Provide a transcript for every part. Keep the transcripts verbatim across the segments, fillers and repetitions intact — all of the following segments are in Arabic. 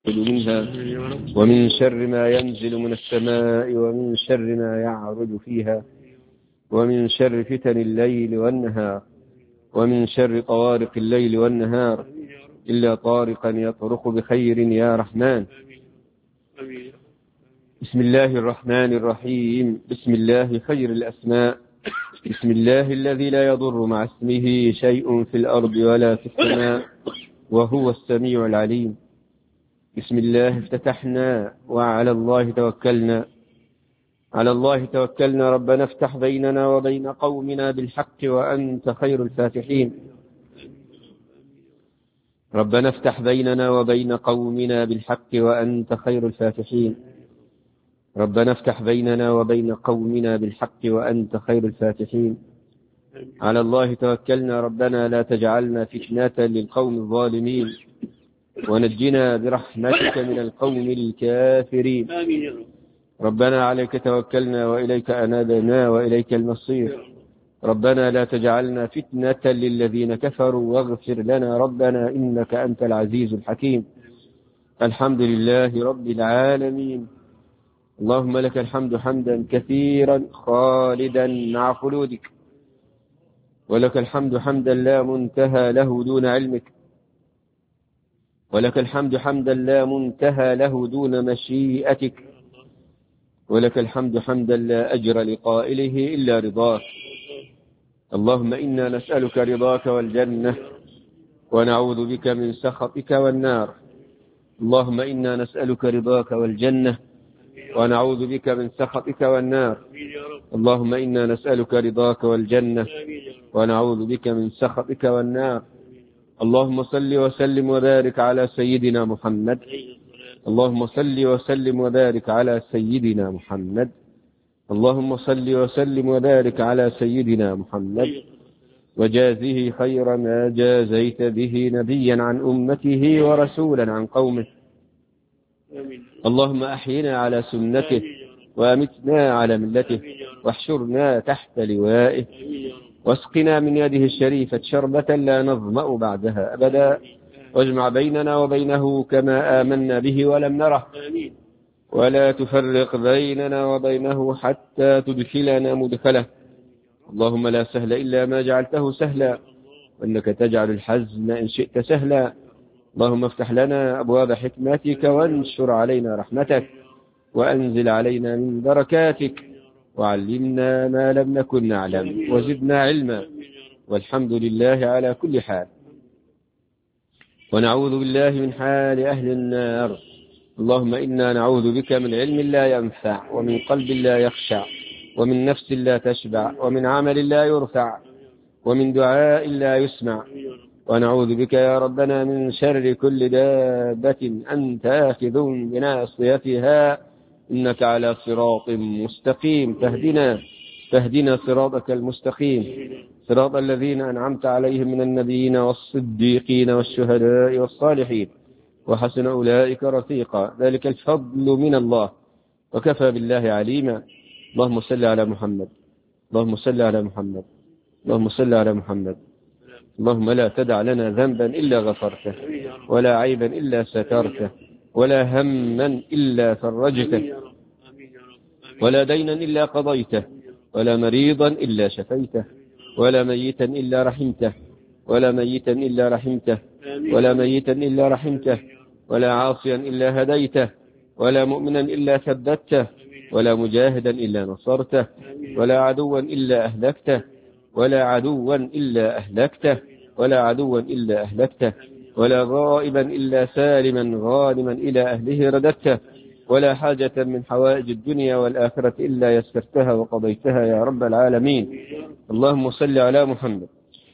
منها ومن شر ما ينزل من السماء ومن شر ما يعرج فيها ومن شر فتن الليل والنهار ومن شر طوارق الليل والنهار إلا طارقا يطرق بخير يا رحمن. بسم الله الرحمن الرحيم. بسم الله خير الأسماء. بسم الله الذي لا يضر مع اسمه شيء في الأرض ولا في السماء وهو السميع العليم. بسم الله افتتحنا وعلى الله توكلنا. على الله توكلنا. ربنا افتح بيننا وبين قومنا بالحق وأنت خير الفاتحين. ربنا افتح بيننا وبين قومنا بالحق وأنت خير الفاتحين. ربنا افتح بيننا وبين قومنا بالحق وأنت خير الفاتحين. على الله توكلنا. ربنا لا تجعلنا فتنة للقوم الظالمين ونجنا برحمتك من القوم الكافرين. ربنا عليك توكلنا وإليك أنابنا وإليك المصير. ربنا لا تجعلنا فتنة للذين كفروا واغفر لنا ربنا إنك أنت العزيز الحكيم. الحمد لله رب العالمين. اللهم لك الحمد حمدا كثيرا خالدا مع خلودك، ولك الحمد حمدا لا منتهى له دون علمك، ولك الحمد حمدا لا منتهى له دون مشيئتك، ولك الحمد حمدا لا أجر لقائله إلا رضاك. اللهم إنا نسألك رضاك والجنة ونعوذ بك من سخطك والنار. اللهم إنا نسألك رضاك والجنة ونعوذ بك من سخطك والنار. اللهم إنا نسألك رضاك والجنة ونعوذ بك من سخطك والنار. اللهم صل وسلم وبارك على سيدنا محمد. اللهم صل وسلم وبارك على سيدنا محمد. اللهم صل وسلم وبارك على سيدنا محمد وجازه خير ما جازيت به نبيا عن أمته ورسولا عن قومه. اللهم أحينا على سنته وأمتنا على ملته واحشرنا تحت لوائه واسقنا من يده الشريفة شربة لا نظمأ بعدها أبدا، واجمع بيننا وبينه كما آمنا به ولم نره، ولا تفرق بيننا وبينه حتى تدخلنا مدخله. اللهم لا سهل إلا ما جعلته سهلا، وإنك تجعل الحزن إن شئت سهلا. اللهم افتح لنا أبواب حكمتك وانشر علينا رحمتك وأنزل علينا من بركاتك وعلمنا ما لم نكن نعلم وزدنا علما، والحمد لله على كل حال. ونعوذ بالله من حال أهل النار. اللهم إنا نعوذ بك من علم لا ينفع ومن قلب لا يخشع ومن نفس لا تشبع ومن عمل لا يرفع ومن دعاء لا يسمع. ونعوذ بك يا ربنا من شر كل دابة أنت آخذ بناصيتها إنك على صراط مستقيم. تهدنا تهدنا صراطك المستقيم، صراط الذين أنعمت عليهم من النبيين والصديقين والشهداء والصالحين وحسن أولئك رفيقا. ذلك الفضل من الله وكفى بالله عليما. اللهم صل على محمد. اللهم صل على محمد. اللهم صل على محمد. اللهم لا تدع لنا ذنبا إلا غفرته، ولا عيبا إلا سترته، ولا هما إلا فرجته، ولا دينا إلا قضيته، ولا مريضا إلا شفيته، ولا ميتا إلا رحمته، ولا ميتا إلا رحمته، ولا ميتا إلا رحمته، ولا عاصيا إلا هديته، ولا مؤمنا إلا ثبته، ولا مجاهدا إلا نصرته، ولا عدوا إلا أهلكته، ولا عدوا إلا أهلكته، ولا عدوا إلا أهلكته، ولا غائبا إلا سالما غانما إلى أهله رددته، ولا حاجة من حوائج الدنيا والآخرة إلا يسرتها وقضيتها يا رب العالمين. اللهم صل على محمد.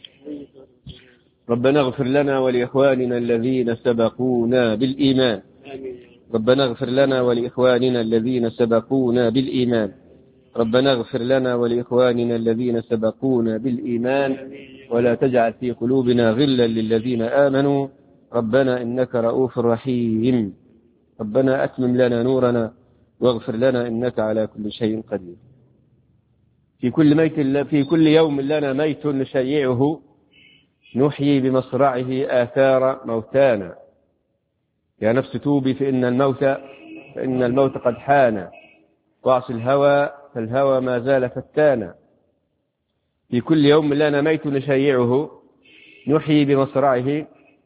ربنا اغفر لنا ولإخواننا الذين سبقونا بالإيمان. ربنا اغفر لنا ولإخواننا الذين سبقونا بالإيمان. ربنا اغفر لنا ولإخواننا الذين سبقونا بالإيمان ولا تجعل في قلوبنا غلا للذين آمنوا ربنا إنك رؤوف رحيم. ربنا أتمم لنا نورنا واغفر لنا إنك على كل شيء قدير. في كل ميت في كل يوم لنا ميت نشيعه نحيي بمصرعه آثار موتانا. يا نفس توبي فإن الموت فإن الموت قد حان، واعص الهوى فالهوى ما زال فتانا، في كل يوم لنا ميت نشيعه، نحيي بمصرعه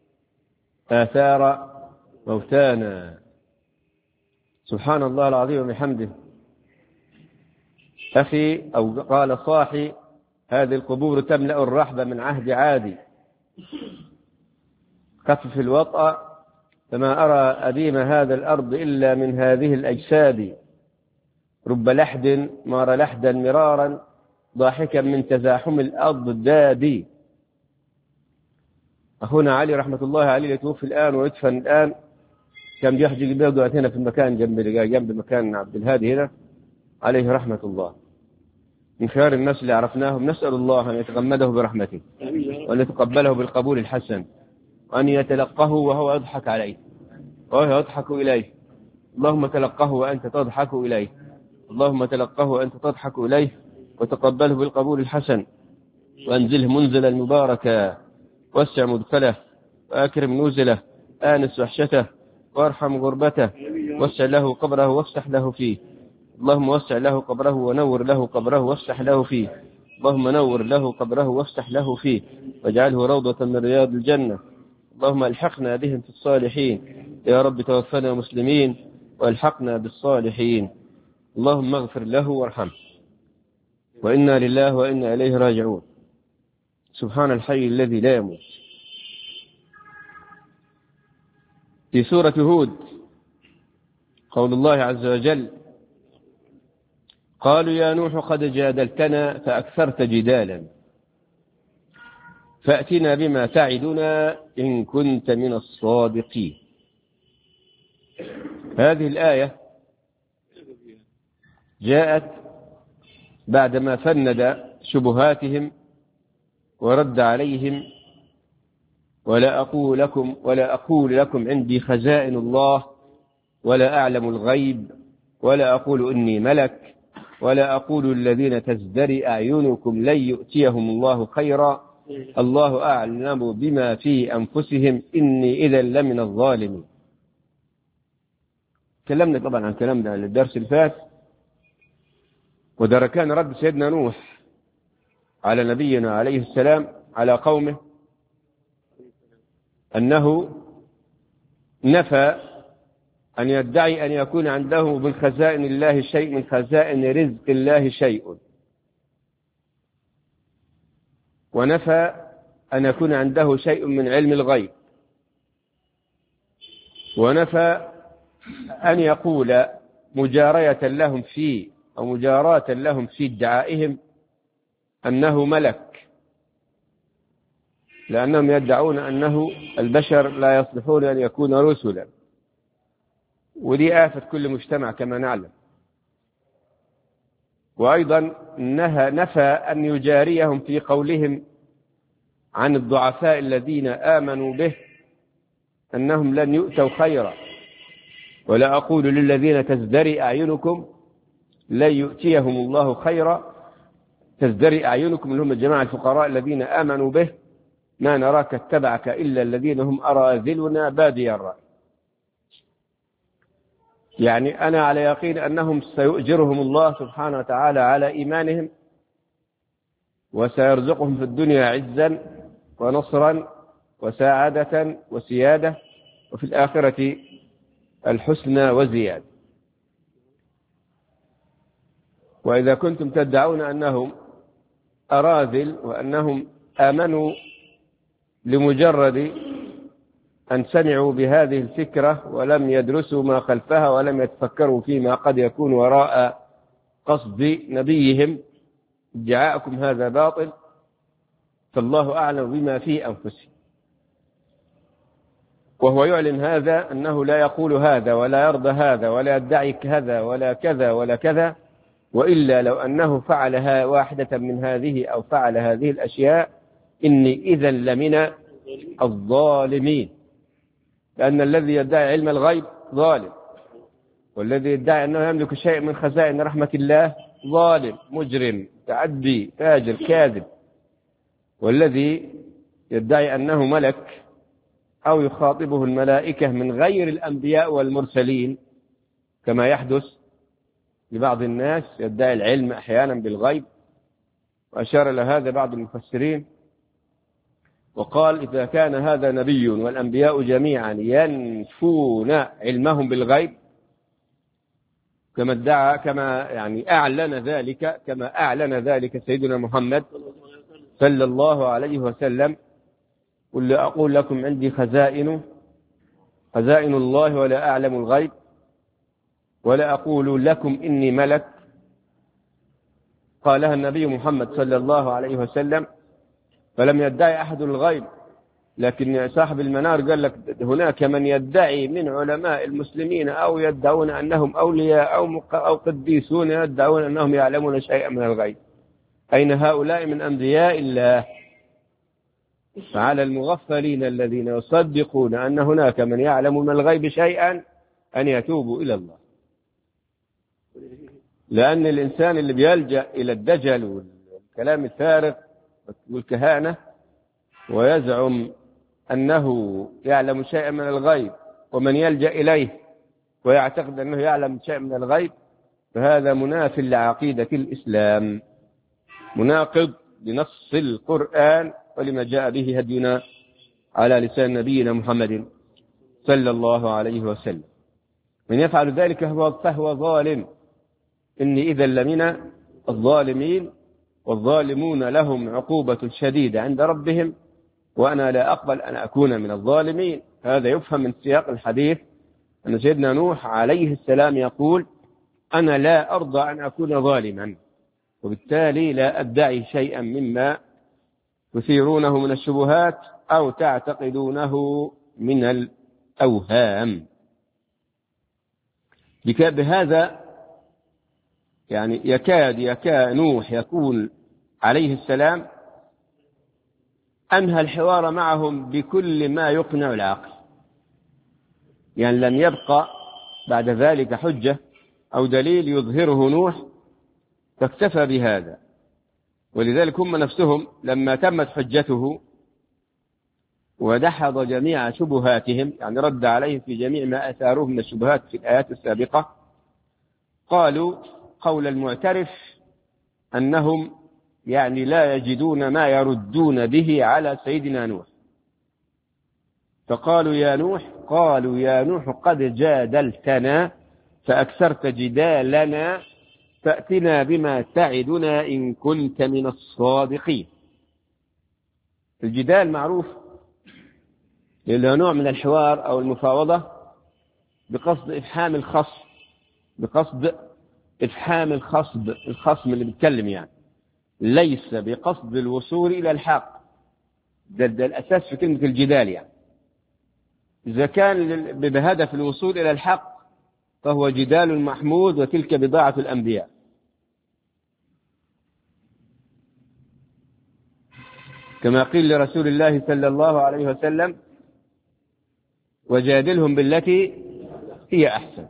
آثار موتانا. سبحان الله العظيم وبحمده. أخي أو قال صاحي هذه القبور تملأ الرحب من عهد عادي، خفف الوطأ فما أرى أديم هذا الأرض إلا من هذه الأجساد، رب لحد مار لحدا مرارا ضاحكا من تزاحم الأضداد. أخونا علي رحمة الله عليه يتوفي الآن ويدفن الآن، كان بيحجي بيضع هنا في المكان جنب جنب مكان عبد الهادي هنا عليه رحمة الله، من خيار الناس اللي عرفناهم. نسأل الله أن يتغمده برحمته وأن يتقبله بالقبول الحسن، وأن يتلقه وهو يضحك عليه وهو يضحك إليه. اللهم تلقه وأنت تضحك إليه، اللهم تلقه وأنت تضحك إليه، وتقبله بالقبول الحسن، وأنزله منزلا مباركا، واسع مدخله، وأكرم نزله، آنس وحشته، وارحم غربته، واسع له قبره وافسح له فيه. اللهم وسع له قبره ونور له قبره وافسح له فيه. اللهم نور له قبره وافسح له فيه، واجعله روضة من رياض الجنة. اللهم الحقنا بهم في الصالحين، يا رب توفنا مسلمين والحقنا بالصالحين. اللهم اغفر له وارحمه، وإنا لله وإنا إليه راجعون. سبحان الحي الذي لا يموت. في سورة هود قول الله عز وجل: قالوا يا نوح قد جادلتنا فأكثرت جدالا فأتنا بما تعدنا إن كنت من الصادقين. هذه الآية جاءت بعدما فند شبهاتهم ورد عليهم: ولا أقول لكم ولا أقول لكم عندي خزائن الله ولا أعلم الغيب ولا أقول إني ملك ولا أقول الذين تزدري أعينكم لن يؤتيهم الله خيرا الله أعلم بما في أنفسهم إني إذا لمن الظالمين. تكلمنا طبعا عن كلامنا الدرس الفات، وده كان رد سيدنا نوح على نبينا عليه السلام على قومه أنه نفى أن يدعي أن يكون عنده من خزائن الله شيء، من خزائن رزق الله شيء، ونفى أن يكون عنده شيء من علم الغيب، ونفى أن يقول مجارية لهم في أو مجاراة لهم في ادعائهم أنه ملك، لأنهم يدعون أنه البشر لا يصلحون أن يكون رسلا، ودي آفة كل مجتمع كما نعلم. وأيضا نهى نفى أن يجاريهم في قولهم عن الضعفاء الذين آمنوا به أنهم لن يؤتوا خيرا، ولا أقول للذين تزدري أعينكم لن يؤتيهم الله خيرا. تزدري أعينكم اللي هم الجماعة الفقراء الذين آمنوا به: ما نراك اتبعك إلا الذين هم أراذلنا بادي الرأي. يعني أنا على يقين أنهم سيؤجرهم الله سبحانه وتعالى على إيمانهم، وسيرزقهم في الدنيا عزا ونصرا وسعادة وسيادة، وفي الآخرة الحسنى وزيادة. وإذا كنتم تدعون أنهم أراذل وأنهم آمنوا لمجرد أن سمعوا بهذه الفكرة ولم يدرسوا ما خلفها ولم يتفكروا فيما قد يكون وراء قصد نبيهم، ادعاءكم هذا باطل، فالله أعلم بما في أنفسهم. وهو يعلن هذا أنه لا يقول هذا ولا يرضى هذا ولا يدعي كذا ولا كذا ولا كذا، وإلا لو أنه فعلها واحدة من هذه أو فعل هذه الأشياء إني إذا لمن الظالمين، لأن الذي يدعي علم الغيب ظالم، والذي يدعي أنه يملك شيء من خزائن رحمة الله ظالم مجرم تعدي فاجر كاذب، والذي يدعي أنه ملك أو يخاطبه الملائكة من غير الأنبياء والمرسلين كما يحدث لبعض الناس يدعي العلم أحيانا بالغيب، وأشار إلى هذا بعض المفسرين وقال إذا كان هذا نبي والأنبياء جميعا ينفون علمهم بالغيب كما ادعى كما يعني أعلن ذلك كما أعلن ذلك سيدنا محمد صلى الله عليه وسلم، قل أقول لكم عندي خزائن خزائن الله ولا أعلم الغيب ولا أقول لكم إني ملك، قالها النبي محمد صلى الله عليه وسلم، فلم يدعي أحد الغيب. لكن صاحب المنار قال لك هناك من يدعي من علماء المسلمين أو يدعون أنهم أولياء أو أو قديسون يدعون أنهم يعلمون شيئا من الغيب. أين هؤلاء من أنبياء الله؟ فعلى المغفلين الذين يصدقون أن هناك من يعلم من الغيب شيئا أن يتوبوا إلى الله، لأن الإنسان اللي بيلجأ إلى الدجل والكلام الفارغ والكهانة ويزعم أنه يعلم شيئا من الغيب ومن يلجأ إليه ويعتقد أنه يعلم شيئا من الغيب فهذا مناف لعقيدة الإسلام، مناقض لنص القرآن ولما جاء به هدينا على لسان نبينا محمد صلى الله عليه وسلم. من يفعل ذلك فهو ظالم، إني إذا لمن الظالمين، والظالمون لهم عقوبة شديدة عند ربهم وأنا لا أقبل أن أكون من الظالمين. هذا يفهم من سياق الحديث أن سيدنا نوح عليه السلام يقول أنا لا أرضى أن أكون ظالما، وبالتالي لا أدعي شيئا مما تثيرونه من الشبهات أو تعتقدونه من الأوهام. بهذا يعني يكاد يكاد نوح يكون عليه السلام أنهى الحوار معهم بكل ما يقنع العقل، يعني لم يبقى بعد ذلك حجة أو دليل يظهره نوح فاكتفى بهذا. ولذلك هم نفسهم لما تمت حجته ودحض جميع شبهاتهم، يعني رد عليهم في جميع ما أثاروه من الشبهات في الآيات السابقة، قالوا قول المعترف أنهم يعني لا يجدون ما يردون به على سيدنا نوح، فقالوا يا نوح قالوا يا نوح قد جادلتنا فأكثرت جدالنا فأتنا بما تعدنا إن كنت من الصادقين. الجدال معروف إلى نوع من الحوار أو المفاوضة بقصد إفحام الخصم، بقصد إفحام الخصم الخصم اللي بيتكلم، يعني ليس بقصد الوصول إلى الحق. ده, ده الأساس في كلمة الجدال. يعني إذا كان بهدف الوصول إلى الحق فهو جدال محمود، وتلك بضاعة الأنبياء. كما قيل لرسول الله صلى الله عليه وسلم وجادلهم بالتي هي أحسن.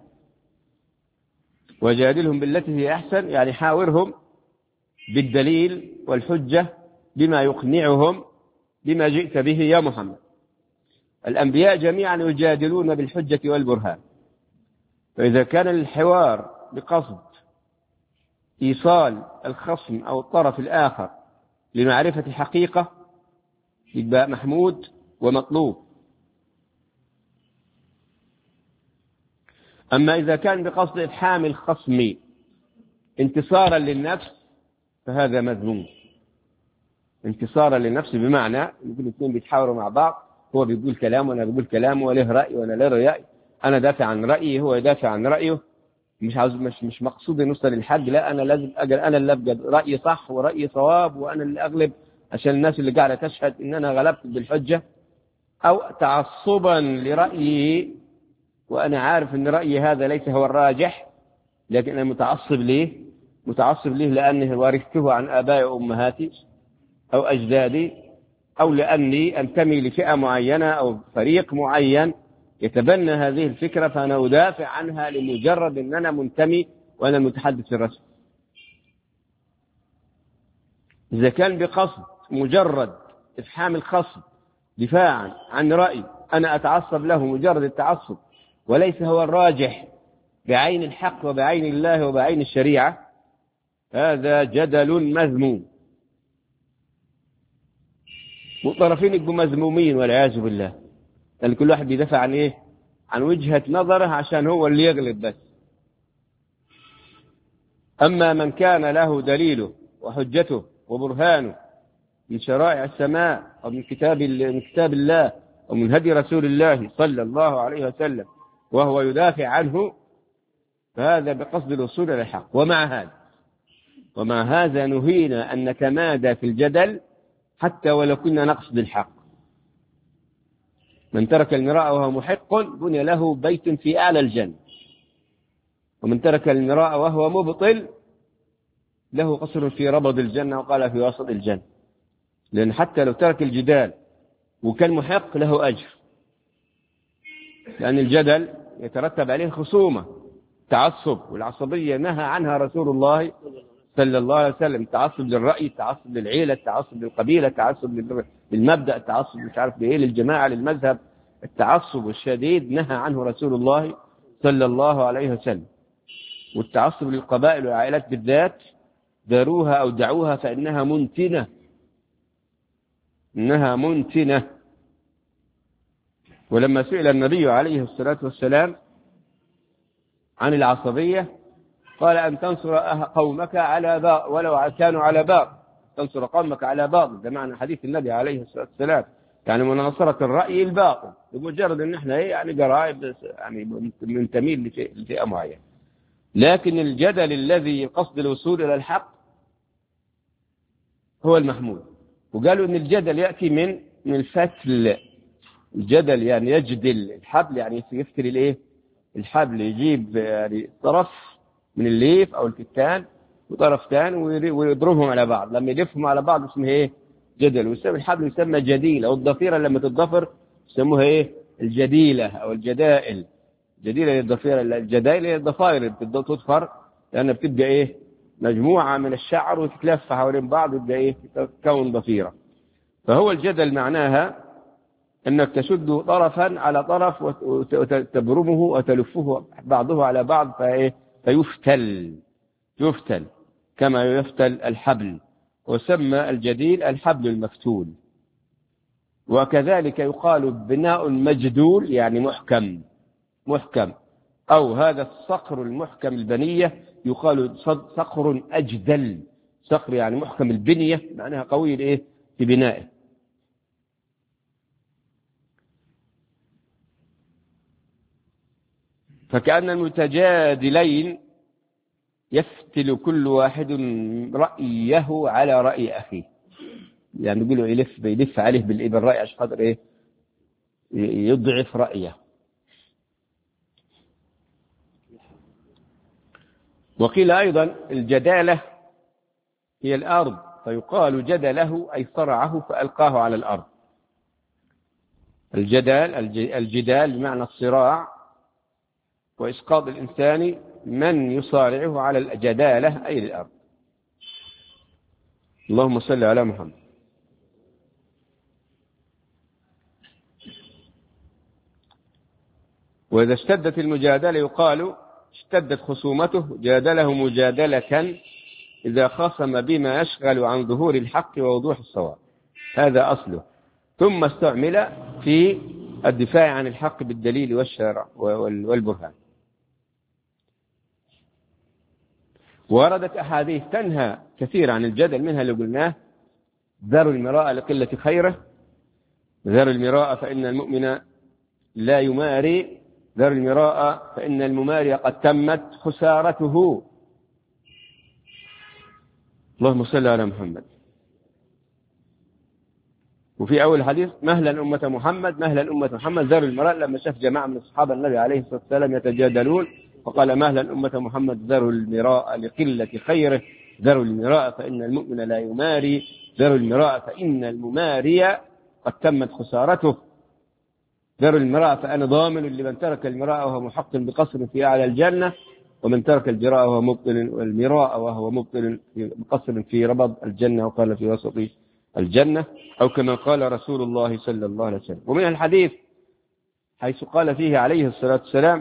وجادلهم بالتي هي أحسن يعني حاورهم بالدليل والحجة بما يقنعهم بما جئت به يا محمد. الأنبياء جميعا يجادلون بالحجة والبرهان، فإذا كان الحوار بقصد إيصال الخصم أو الطرف الآخر لمعرفة حقيقة يبقى محمود ومطلوب. أما إذا كان بقصد إفحام الخصم انتصارا للنفس فهذا مذموم. انتصارا للنفس بمعنى يمكن الاثنين بيتحاوروا مع بعض، هو بيقول كلام وأنا بقول كلام، وله رأي وأنا له رأي، أنا دافع عن رأيي هو يدافع عن رأيه، مش عاوز مش مش مقصود نوصل للحق، لا أنا لازم أجل أنا اللي أبقى رأيي صح ورأيي صواب وأنا اللي أغلب عشان الناس اللي قاعدة تشهد إن أنا غلبت بالحجة، أو تعصبا لرأيي وأنا عارف إن رأيي هذا ليس هو الراجح لكن أنا متعصب ليه متعصب ليه لأنه ورثته عن آبائي وأمهاتي أو أجدادي، أو لأني أنتمي لفئة معينة أو فريق معين يتبنى هذه الفكرة فأنا أدافع عنها لمجرد أن أنا منتمي وأنا المتحدث الرسمي. إذا كان بقصد مجرد إفحام الخصم دفاعا عن رأي أنا أتعصب له مجرد التعصب وليس هو الراجح بعين الحق وبعين الله وبعين الشريعة، هذا جدل مذموم، والطرفين يبقوا مذمومين والعياذ بالله، لأن كل واحد بيدافع عن إيه؟ عن وجهة نظره عشان هو اللي يغلب بس. أما من كان له دليله وحجته وبرهانه من شرائع السماء أو من كتاب من كتاب الله أو من هدي رسول الله صلى الله عليه وسلم وهو يدافع عنه، فهذا بقصد الوصول إلى الحق. ومع هذا ومع هذا نهينا أن نتمادى في الجدل حتى ولو كنا نقصد الحق. من ترك المراء وهو محق بني له بيت في أعلى الجنة، ومن ترك المراء وهو مبطل له قصر في ربض الجنة، وقال في وسط الجنة. لأن حتى لو ترك الجدال وكان محق له أجر، لأن الجدل يترتب عليه خصومة، تعصب، والعصبية نهى عنها رسول الله صلى الله عليه وسلم. التعصب للرأي، التعصب للعيلة، التعصب للقبيلة، التعصب للمبدأ، التعصب مش عارف لإيه، للجماعة، للمذهب، التعصب الشديد نهى عنه رسول الله صلى الله عليه وسلم. والتعصب للقبائل والعائلات بالذات داروها أو دعوها فإنها منتنة، إنها منتنة. ولما سئل النبي عليه الصلاة والسلام عن العصبية قال أن تنصر قومك على باطل ولو كانوا على باطل، تنصر قومك على باطل، ده معنى حديث النبي عليه الصلاة والسلام، يعني مناصرة الرأي الباطل، بمجرد أن احنا ايه يعني قرائب يعني منتمين لفئة معينة. لكن الجدل الذي قصد الوصول إلى الحق هو المحمود. وقالوا أن الجدل يأتي من من الفتل، الجدل يعني يجدل، الحبل يعني يفتل الايه الحبل، يجيب يعني طرف من الليف أو الكتان وطرف ثاني ويضربهم على بعض، لما يلفهم على بعض اسمه ايه جدل. ويسمى الحبل يسمى جديلة، والضفيرة لما تتضفر يسموها ايه الجديلة أو الجدائل. جديلة للضفيرة، الجدائل هي الضفائر تضفر لأنها بتبقى ايه مجموعة من الشعر وتتلف حوالين بعض وتبقى ايه تكون ضفيرة. فهو الجدل معناها أنك تشد طرفا على طرف وتبرمه وتلفه بعضه على بعض فإيه فيفتل، يفتل كما يفتل الحبل، وسمى الجديل الحبل المفتول. وكذلك يقال بناء مجدول يعني محكم، محكم، أو هذا الصقر المحكم البنية يقال صقر أجدل، صقر يعني محكم البنية معناها قوي إيه في بنائه. فكأن المتجادلين يفتل كل واحد رأيه على رأي أخيه، يعني يقولوا يلف يلف عليه بالرأي عشان خاطر إيه يضعف رأيه. وقيل أيضا الجدالة هي الأرض، فيقال جدله أي صرعه فألقاه على الأرض. الجدال الجدال بمعنى الصراع وإسقاط الإنسان من يصارعه على الجدالة أي الأرض. اللهم صل على محمد. وإذا اشتدت المجادلة يقال اشتدت خصومته، جادله مجادلة إذا خاصم بما يشغل عن ظهور الحق ووضوح الصواب، هذا أصله، ثم استعمل في الدفاع عن الحق بالدليل والشرع والبرهان. وردت أحاديث تنهى كثير عن الجدل، منها اللي قلناه ذروا المراء لقلة خيره، ذروا المراء فإن المؤمن لا يماري، ذروا المراء فإن المماري قد تمت خسارته. اللهم صل على محمد. وفي أول حديث مهلا أمة محمد، مهلا أمة محمد، ذروا المراء، لما شاف جماعة من أصحاب النبي عليه الصلاة والسلام يتجادلون فقال مهلا أمة محمد ذروا المراء لقلة خيره، ذروا المراء فإن المؤمن لا يماري، ذروا المراء فإن المماري قد تمت خسارته، ذروا المراء فأنا ضامن لمن ترك المراء وهو محق بقصر في أعلى الجنة، ومن ترك الجراء وهو مبطل والمراء وهو مبطل بقصر في ربض الجنة، وقال في وسط الجنة، أو كما قال رسول الله صلى الله عليه وسلم. ومن الحديث حيث قال فيه عليه الصلاة والسلام،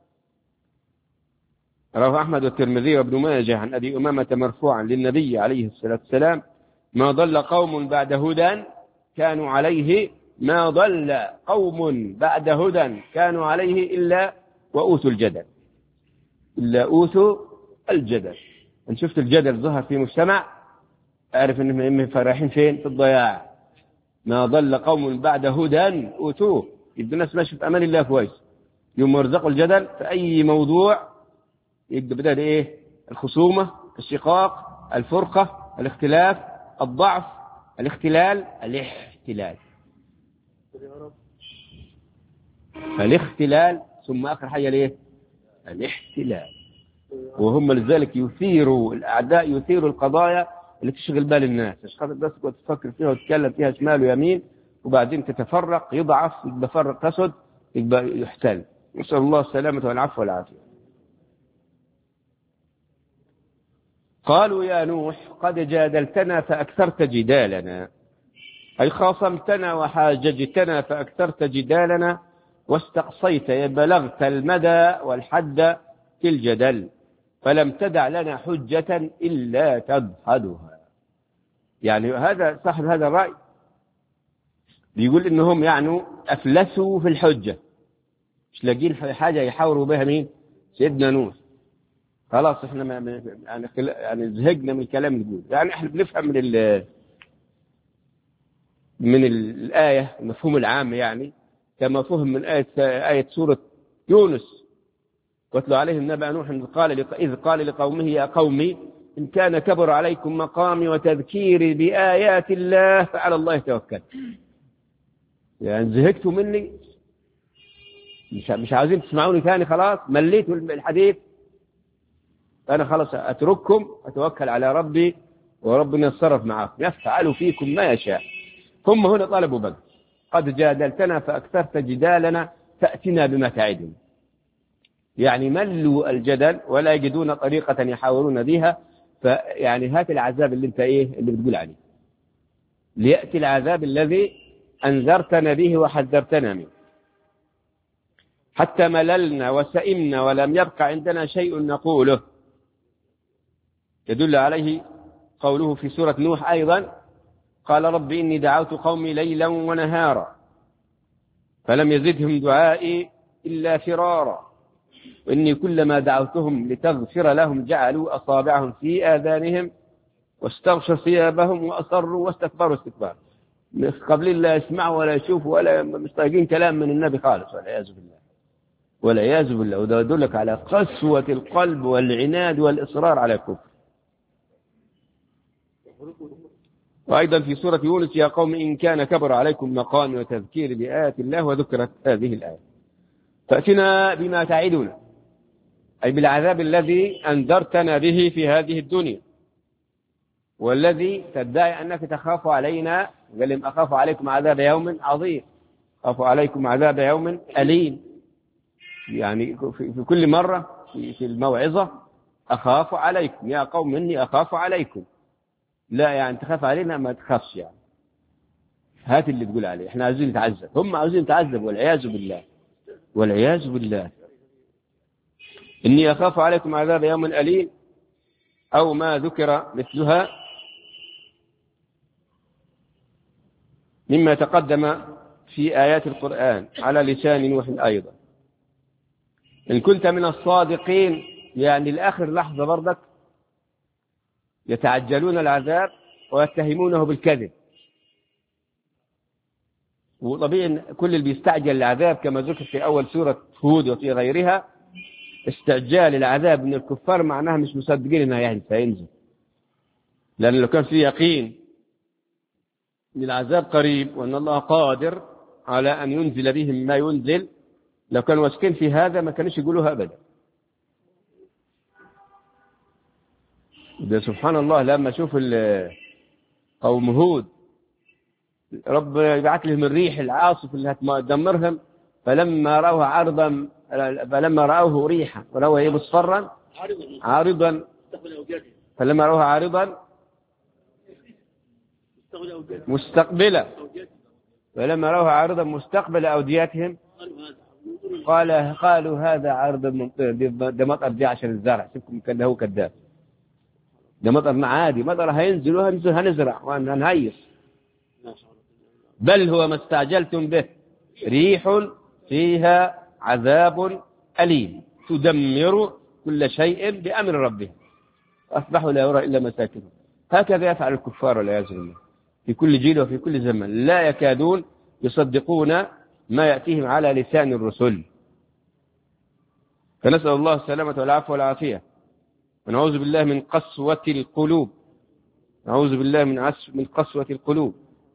رواه أحمد والترمذي وابن ماجه عن أبي أمامة مرفوعا للنبي عليه الصلاة والسلام: ما ضل قوم بعد هدى كانوا عليه ما ضل قوم بعد هدى كانوا عليه إلا وأوتوا الجدل إلا أوتوا الجدل. إن شفت الجدل ظهر في مجتمع أعرف إنهم فرحين فين؟ في الضياع. ما ضل قوم بعد هدى أوتوه، يبدو الناس ماشي في أمان الله كويس، يوم يرزقوا الجدل في أي موضوع يبدأ بدأ إيه؟ الخصومة، الشقاق، الفرقة، الاختلاف، الضعف، الاختلال، الاحتلال. فالاختلال ثم آخر حاجة ليه؟ الاحتلال. وهم لذلك يثيروا الأعداء، يثيروا القضايا اللي تشغل بال الناس، مش خاطر بس تفكر فيها وتتكلم فيها شمال ويمين وبعدين تتفرق، يضعف، يبقى فرق تسد، يبقى يحتل. نسأل الله السلامة والعفو والعافية. قالوا يا نوح قد جادلتنا فأكثرت جدالنا، أي خاصمتنا وحاججتنا فأكثرت جدالنا واستقصيت، بلغت المدى والحد في الجدل، فلم تدع لنا حجة إلا تدحضها. يعني هذا صاحب هذا الرأي بيقول إنهم يعني أفلسوا في الحجة، مش لاقين حاجة يحاوروا بها مين؟ سيدنا نوح. خلاص احنا ما يعني يعني زهقنا من الكلام اللي بيقول. يعني احنا بنفهم من ال من الآية المفهوم العام، يعني كما فهم من آية آية سورة يونس: واتلو عليهم نبأ نوح إذ قال إذ قال لقومه يا قومي إن كان كبر عليكم مقامي وتذكيري بآيات الله فعلى الله توكل. يعني زهقتوا مني، مش مش عايزين تسمعوني ثاني، خلاص مليتوا الحديث، أنا خلاص أترككم أتوكل على ربي وربنا يتصرف معكم يفعل فيكم ما يشاء. هم هنا طلبوا بقى: قد جادلتنا فأكثرت جدالنا فأتنا بما تعدنا. يعني ملوا الجدل ولا يجدون طريقة يحاولون بها، فيعني هات العذاب اللي انت ايه اللي بتقول عليه، ليأتي العذاب الذي أنذرتنا به وحذرتنا منه. حتى مللنا وسئمنا ولم يبقى عندنا شيء نقوله. يدل عليه قوله في سورة نوح أيضا: قال رب إني دعوت قومي ليلا ونهارا فلم يزدهم دعائي إلا فرارا وإني كلما دعوتهم لتغفر لهم جعلوا أصابعهم في آذانهم واستغشوا ثيابهم وأصروا واستكبروا استكبارا. قبل لا يسمعوا ولا يشوفوا ولا مستيقين كلام من النبي خالص، والعياذ بالله والعياذ بالله. وده يدلك على قسوة القلب والعناد والإصرار على الكفر. وأيضا في سورة يونس: يا قوم إن كان كبر عليكم مقامي وتذكير بآيات الله، وذكرت هذه الآية. فأتنا بما تعدنا، أي بالعذاب الذي أنذرتنا به في هذه الدنيا، والذي تدعي أنك تخاف علينا. قال: أخاف عليكم عذاب يوم عظيم، أخاف عليكم عذاب يوم أليم. يعني في كل مرة في الموعظة أخاف عليكم، يا قوم إني أخاف عليكم. لا يعني تخاف علينا ما تخافش، يعني هات اللي تقول عليه، احنا عايزين نتعذب، هم عايزين نتعذب والعياذ بالله والعياذ بالله. إني أخاف عليكم عذاب يوم أليم أو ما ذكر مثلها مما تقدم في آيات القرآن على لسان نوح أيضا. إن كنت من الصادقين، يعني الآخر لحظة برضك يتعجلون العذاب ويتهمونه بالكذب. وطبيعي كل اللي بيستعجل العذاب كما ذكر في أول سورة هود وفي غيرها، استعجال العذاب من الكفار معناها مش مصدقين انها يعني سينزل. لأن لو كان في يقين ان العذاب قريب وان الله قادر على ان ينزل بهم ما ينزل، لو كانوا واثقين في هذا ما كانوش يقولوها ابدا. ده سبحان الله، لما اشوف قوم هود رب يبعث لهم الريح العاصف اللي هتدمرهم، فلما رأوه عرضا فلما رأوه ريحا ورأوه مصفرا عارضا فلما رأوه عارضا مستقبلا فلما رأوه عارضا مستقبل أودياتهم قال قالوا هذا عرض ممطر، ده مطر دي عشان الزرع. شوفكم كان هو كذاب، ده مطر عادي، مطر هينزل وهنزل هنزرع وهنهيص. بل هو ما استعجلتم به ريح فيها عذاب أليم تدمر كل شيء بأمر ربهم أصبحوا لا يرى إلا مساكنهم. هكذا يفعل الكفار والعياذ بالله في كل جيل وفي كل زمن، لا يكادون يصدقون ما يأتيهم على لسان الرسل. فنسأل الله السلامة والعفو والعافية، ونعوذ بالله من قسوة القلوب، نعوذ بالله من عس من قسوة القلوب.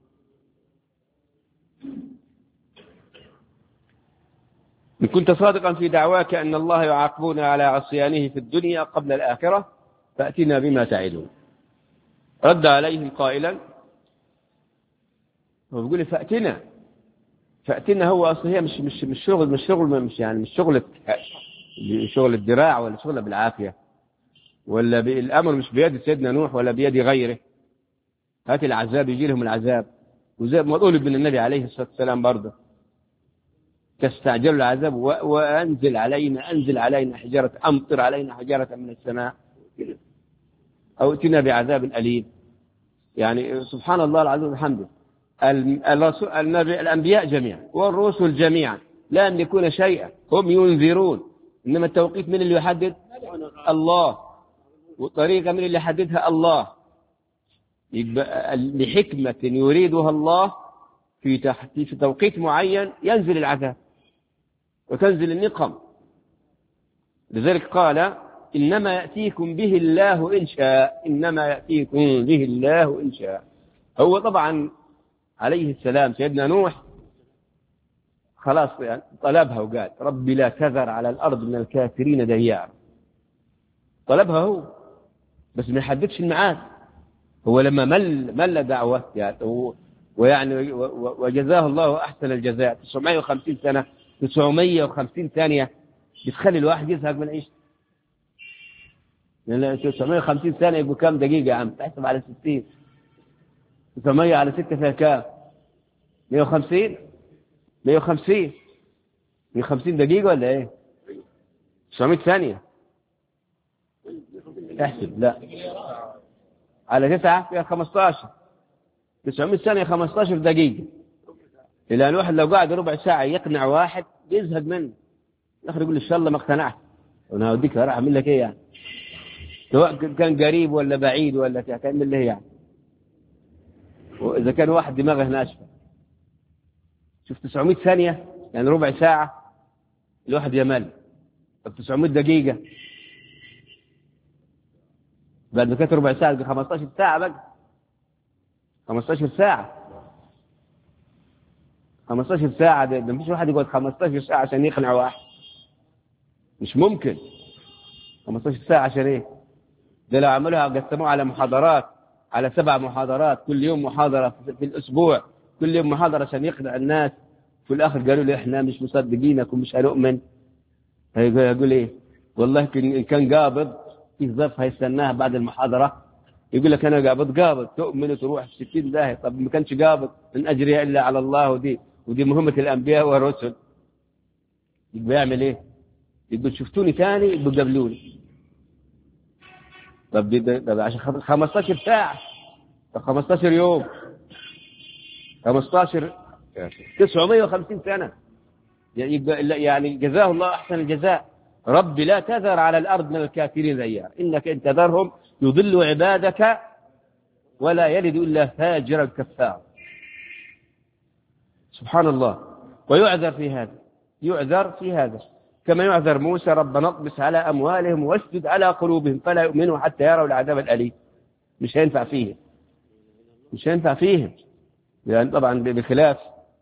إن كنت صادقا في دعواك أن الله يعاقبنا على عصيانه في الدنيا قبل الآخرة فأتنا بما تعدون. رد عليهم قائلا، هو بيقول فأتنا فأتنا هو أصلا هي مش مش مش شغل مش شغل مش يعني مش شغل شغل الدراع ولا شغل بالعافية، ولا الأمر مش بيد سيدنا نوح ولا بيد غيره. هات العذاب يجي لهم العذاب، وزي ما قول ابن النبي عليه الصلاة والسلام برضه تستعجل العذاب وأنزل علينا أنزل علينا حجارة، أمطر علينا حجارة من السماء أو ائتنا بعذاب أليم. يعني سبحان الله العظيم وبحمده، الأنبياء جميعا والرسل جميعا لا يملكون شيئا، هم ينذرون، إنما التوقيت من اللي يحدد؟ الله، والطريقة من اللي يحددها؟ الله. لحكمة يريدها الله في تحت في توقيت معين ينزل العذاب وتنزل النقم. لذلك قال إنما يأتيكم به الله إن شاء، إنما يأتيكم به الله إن شاء. هو طبعا عليه السلام سيدنا نوح خلاص يعني طلبها وقال ربي لا تذر على الأرض من الكافرين ديارا، طلبها هو بس ما يحددش الميعاد. هو لما مل مل دعوة يعني ويعني وجزاه الله أحسن الجزاء تسعمائة وخمسين سنة تسعمائة وخمسين ثانية بتخلي الواحد يزهق من عيشته. لأن تسعمائة وخمسين ثانية يبقوا كام دقيقة يا عم؟ تحسب على ستين، تسعمائة على ستة فيها كام؟ مئة وخمسين مئة وخمسين مئة وخمسين دقيقة ولا إيه؟ تسعمائة ثانية احسب، لا على تسعة فيها خمسة عشر، تسعمائة ثانية خمسة عشر دقيقة. إلا الواحد لو قاعد ربع ساعة يقنع واحد يزهق منه، الآخر يقول إن شاء الله ما اقتنعت، وأنا هوديك راح أعمل لك إيه يعني؟ سواء كان قريب ولا بعيد ولا كان من اللي يعني. وإذا كان واحد دماغه ناشفة شوف تسعمائة ثانية يعني ربع ساعة الواحد يمل. طب تسعمائة دقيقة بعد ما كانت ربع ساعة خمسة عشر ساعة بقى، خمسة عشر ساعة خمسة عشر ساعة ده مفيش واحد يقعد خمسة عشر ساعة عشان يقنع واحد، مش ممكن. خمسة عشر ساعة عشان ايه؟ ده لو عملوها قسموها على محاضرات، على سبع محاضرات كل يوم محاضرة في الأسبوع، كل يوم محاضرة عشان يقنع الناس، في الآخر قالوا لي إحنا مش مصدقينك ومش هنؤمن. هيقول إيه؟ والله إن كان قابض في ظرف هيستناها بعد المحاضرة يقول لك أنا قابض قابض تؤمن وتروح في ستين داهية. طب ما كانش قابض إن أجري إلا على الله، ودي ودي مهمة الأنبياء والرسل. يبقى يعمل إيه؟ يقول شفتوني ثاني يبقوا قبلوني. طب ده عشان خمسة عشر ساعة، طب خمسة عشر يوم، خمسة عشر تسعمائة وخمسين سنة، يعني جزاه الله أحسن الجزاء. رب لا تذر على الأرض من الكافرين ديارا إنك إن تذرهم يضلوا عبادك ولا يلد إلا فاجرا كفارا. سبحان الله. ويعذر في هذا، يعذر في هذا كما يعذر موسى ربنا اطمس على أموالهم واشدد على قلوبهم فلا يؤمنوا حتى يروا العذاب الأليم. مش هينفع فيهم، مش هينفع فيهم لأن يعني طبعا بخلاف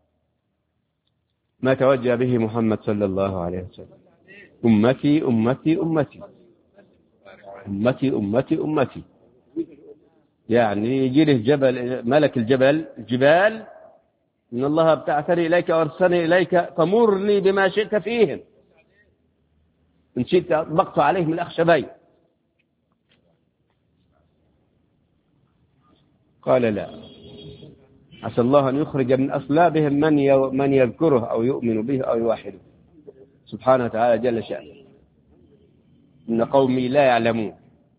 ما توجه به محمد صلى الله عليه وسلم. أمتي أمتي أمتي أمتي أمتي أمتي، يعني يجي له جبل ملك الجبل الجبال إن الله ابتعثني إليك وأرسلني إليك فمرني بما شئت فيهم، إن شئت أطبقت عليهم الأخشبين. قال لا، عسى الله أن يخرج من أصلابهم من من يذكره أو يؤمن به أو يوحده. سبحانه وتعالى جل شأنه إن قومي لا يعلمون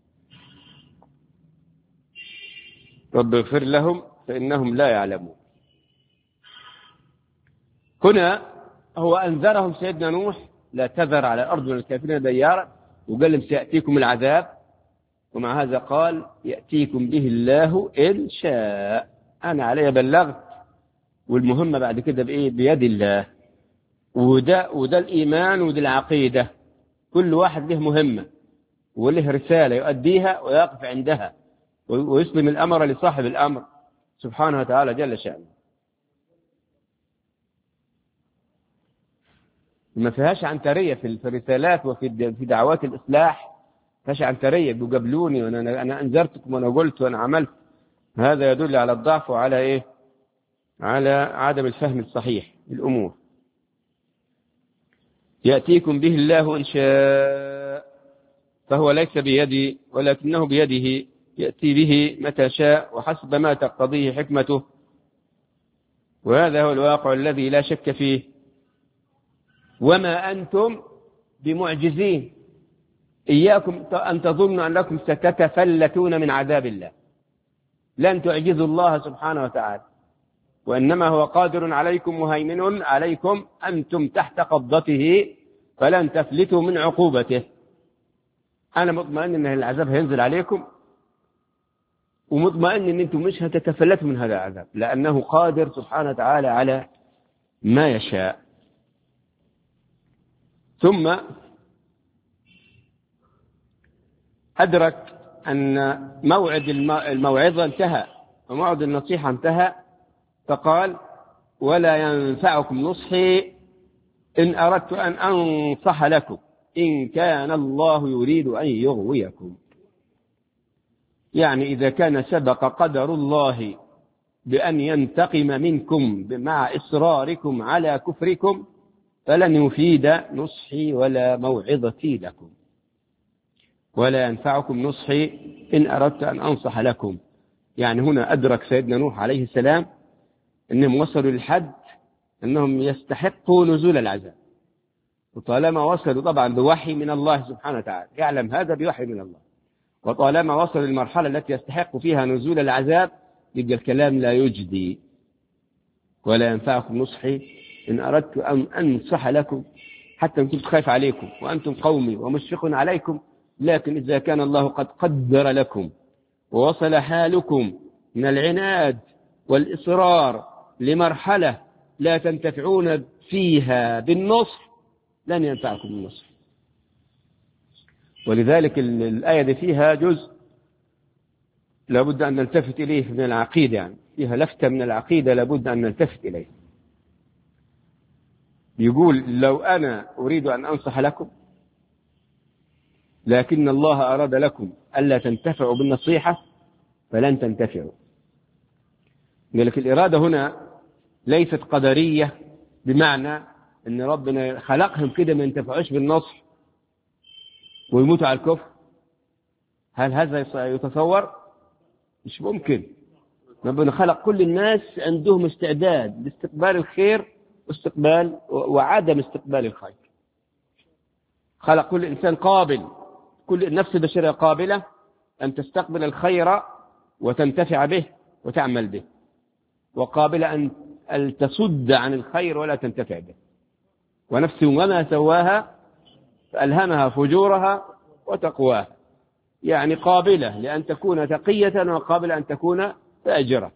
رب اغفر لهم فإنهم لا يعلمون. هنا هو أنذرهم سيدنا نوح لا تذر على الأرض من الكافرين ديارا، وقال لهم سيأتيكم العذاب، ومع هذا قال يأتيكم به الله إن شاء. أنا علي بلغت، والمهمة بعد كده بإيه؟ بيد الله. وده, وده الإيمان وده العقيدة، كل واحد له مهمة وله رسالة يؤديها ويقف عندها ويسلم الأمر لصاحب الأمر سبحانه وتعالى جل شأنه. ما فيهاش عنترية في الرسالات وفي دعوات الإصلاح، ما فيهاش عنترية بيقابلوني وأنا أنا أنذرتكم وأنا قلت وأنا عملت. هذا يدل على الضعف وعلى إيه؟ على عدم الفهم الصحيح للأمور. يأتيكم به الله إن شاء، فهو ليس بيدي ولكنه بيده، يأتي به متى شاء وحسب ما تقتضيه حكمته، وهذا هو الواقع الذي لا شك فيه. وما أنتم بمعجزين، إياكم أن تظنوا أنكم ستتفلتون من عذاب الله، لن تعجزوا الله سبحانه وتعالى، وإنما هو قادر عليكم مهيمن عليكم، أنتم تحت قبضته فلن تفلتوا من عقوبته. أنا مطمئن أن العذاب هينزل عليكم، ومطمئن أن أنتم مش هتتفلتوا من هذا العذاب، لأنه قادر سبحانه وتعالى على ما يشاء. ثم أدرك أن موعد الموعظة انتهى وموعد النصيحة انتهى، فقال ولا ينفعكم نصحي إن أردت أن أنصح لكم إن كان الله يريد أن يغويكم. يعني إذا كان سبق قدر الله بأن ينتقم منكم مع إصراركم على كفركم فلن يفيد نصحي ولا موعظتي لكم. ولا ينفعكم نصحي إن أردت أن أنصح لكم. يعني هنا أدرك سيدنا نوح عليه السلام أنهم وصلوا للحد أنهم يستحقوا نزول العذاب، وطالما وصلوا طبعا بوحي من الله سبحانه وتعالى، يعلم هذا بوحي من الله، وطالما وصلوا للمرحلة التي يستحق فيها نزول العذاب يبقى الكلام لا يجدي. ولا ينفعكم نصحي إن أردت أن أنصح لكم، حتى إن كنت خايف عليكم وأنتم قومي ومشفق عليكم، لكن إذا كان الله قد قدر لكم ووصل حالكم من العناد والإصرار لمرحلة لا تنتفعون فيها بالنصح لن ينفعكم النصح. ولذلك الآية دي فيها جزء لابد أن نلتفت إليه من العقيدة، يعني فيها لفتة من العقيدة لابد أن نلتفت إليه. يقول لو أنا أريد أن أنصح لكم لكن الله أراد لكم ألا تنتفعوا بالنصيحة فلن تنتفعوا. لذلك الإرادة هنا ليست قدرية بمعنى أن ربنا خلقهم كده ما ينتفعوش بالنصح ويموتوا على الكفر. هل هذا يتصور؟ مش ممكن. ربنا خلق كل الناس عندهم استعداد لاستقبال الخير واستقبال وعدم استقبال الخير. خلق كل إنسان قابل، كل النفس البشرية قابلة أن تستقبل الخير وتنتفع به وتعمل به، وقابلة أن تصد عن الخير ولا تنتفع به. ونفس وما سواها فألهمها فجورها وتقواها، يعني قابلة لأن تكون تقية وقابلة أن تكون فاجرة.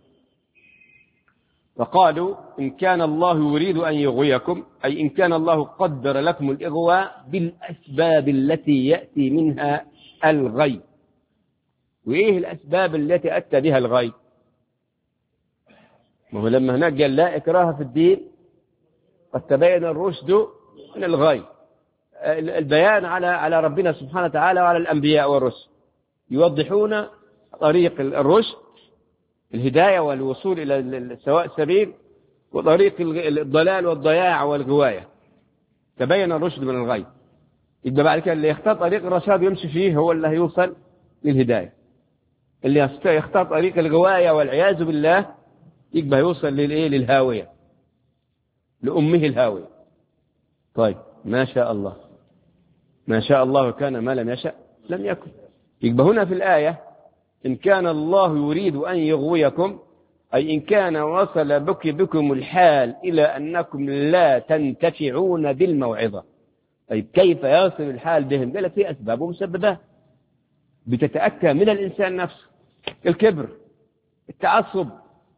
فقالوا إن كان الله يريد أن يغويكم، أي إن كان الله قدر لكم الإغواء بالأسباب التي يأتي منها الغي. وإيه الأسباب التي أتى بها الغي؟ وهو لما هناك قال لا إكراه في الدين قد تبين الرشد من الغي، البيان على على ربنا سبحانه وتعالى وعلى الأنبياء والرسل يوضحون طريق الرشد الهداية والوصول إلى سواء السبيل، وطريق الضلال والضياع والغواية. تبين الرشد من الغي، يبقى بعد كده اللي يختار طريق الرشاد يمشي فيه هو اللي هيوصل للهداية. اللي يختار طريق الغواية والعياذ بالله يبقى يوصل للإيه؟ للهاوية، لأمه الهاوية. طيب ما شاء الله، ما شاء الله كان، ما لم يشأ لم يكن. يبقى هنا في الآية إن كان الله يريد أن يغويكم، أي إن كان وصل بك بكم الحال إلى أنكم لا تنتفعون بالموعظة. طيب كيف يصل الحال بهم؟ قال لك في أسباب ومسببات بتتأتى من الإنسان نفسه: الكبر، التعصب،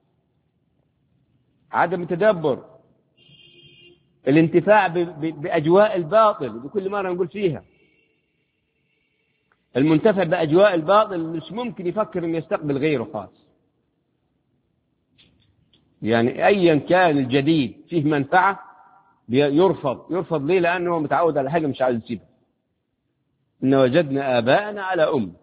عدم التدبر، الانتفاع بأجواء الباطل بكل مرة نقول فيها. المنتفع بأجواء الباطل مش ممكن يفكر أن يستقبل غيره خاص، يعني أيا كان الجديد فيه منفعة يرفض. يرفض ليه؟ لأنه متعود على حاجة مش عايز يسيبها. إن وجدنا آباءنا على أم.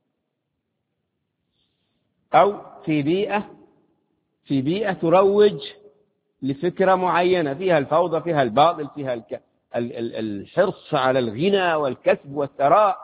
أو في بيئة في بيئة تروج لفكرة معينة فيها الفوضى، فيها الباطل، فيها الك... ال... ال... الحرص على الغنى والكسب والثراء.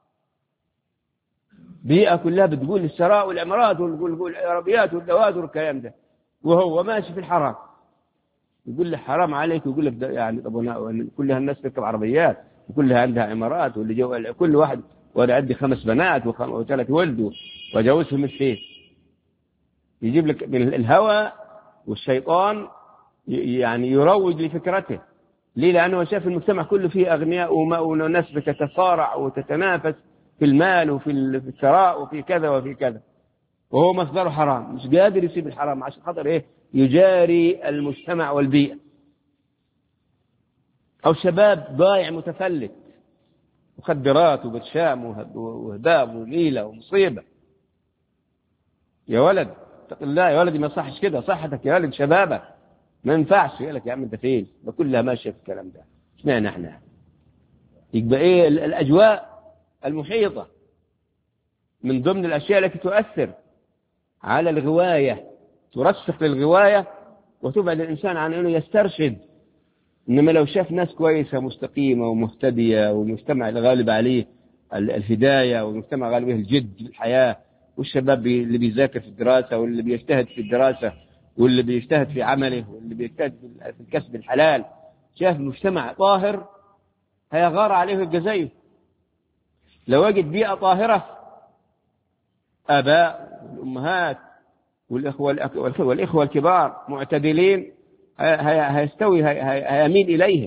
بيئة كلها بتقول الثراء والعمارات والعربيات والدوات والكلام ده، وهو ماشي في الحرام. يقول له حرام عليك، ويقول لك يعني طب كلها الناس تركب عربيات وكلها عندها عمارات، واللي جو كل واحد وانا عندي خمس بنات وخم... وثلاث ولد وجوزهم السيف. يجيب لك من الهوى والشيطان يعني يروج لفكرته. ليه؟ لأنه شاف المجتمع كله فيه أغنياء وناس بتتصارع وتتنافس في المال وفي الثراء وفي كذا وفي كذا، وهو مصدره حرام، مش قادر يسيب الحرام عشان خاطر إيه؟ يجاري المجتمع والبيئة. أو شباب ضايع متفلت، مخدرات وبرشام وهباب وغيلة ومصيبة. يا ولد اتق الله يا ولدي، ما صحش كده، صحتك يا ولد، شبابك ما ينفعش. يقول لك يا عم انت فين؟ بكلها ماشيه في الكلام ده. اشمعنى احنا؟ يبقى ايه الاجواء المحيطه من ضمن الاشياء التي تؤثر على الغوايه، ترسخ للغوايه وتبعد الانسان عن انه يسترشد. انما لو شاف ناس كويسه مستقيمه ومهتديه، والمجتمع الغالب عليه الهدايه، والمجتمع غالب عليه الجد في الحياه، والشباب اللي بيذاكر في الدراسه، واللي بيجتهد في الدراسه، واللي بيجتهد في عمله، واللي بيجتهد في الكسب الحلال، شاف مجتمع طاهر هيغار عليه الجزائر. لو وجد بيئة طاهرة، آباء والأمهات والإخوة والإخوة الكبار معتدلين، هيستوي هيميل إليهم.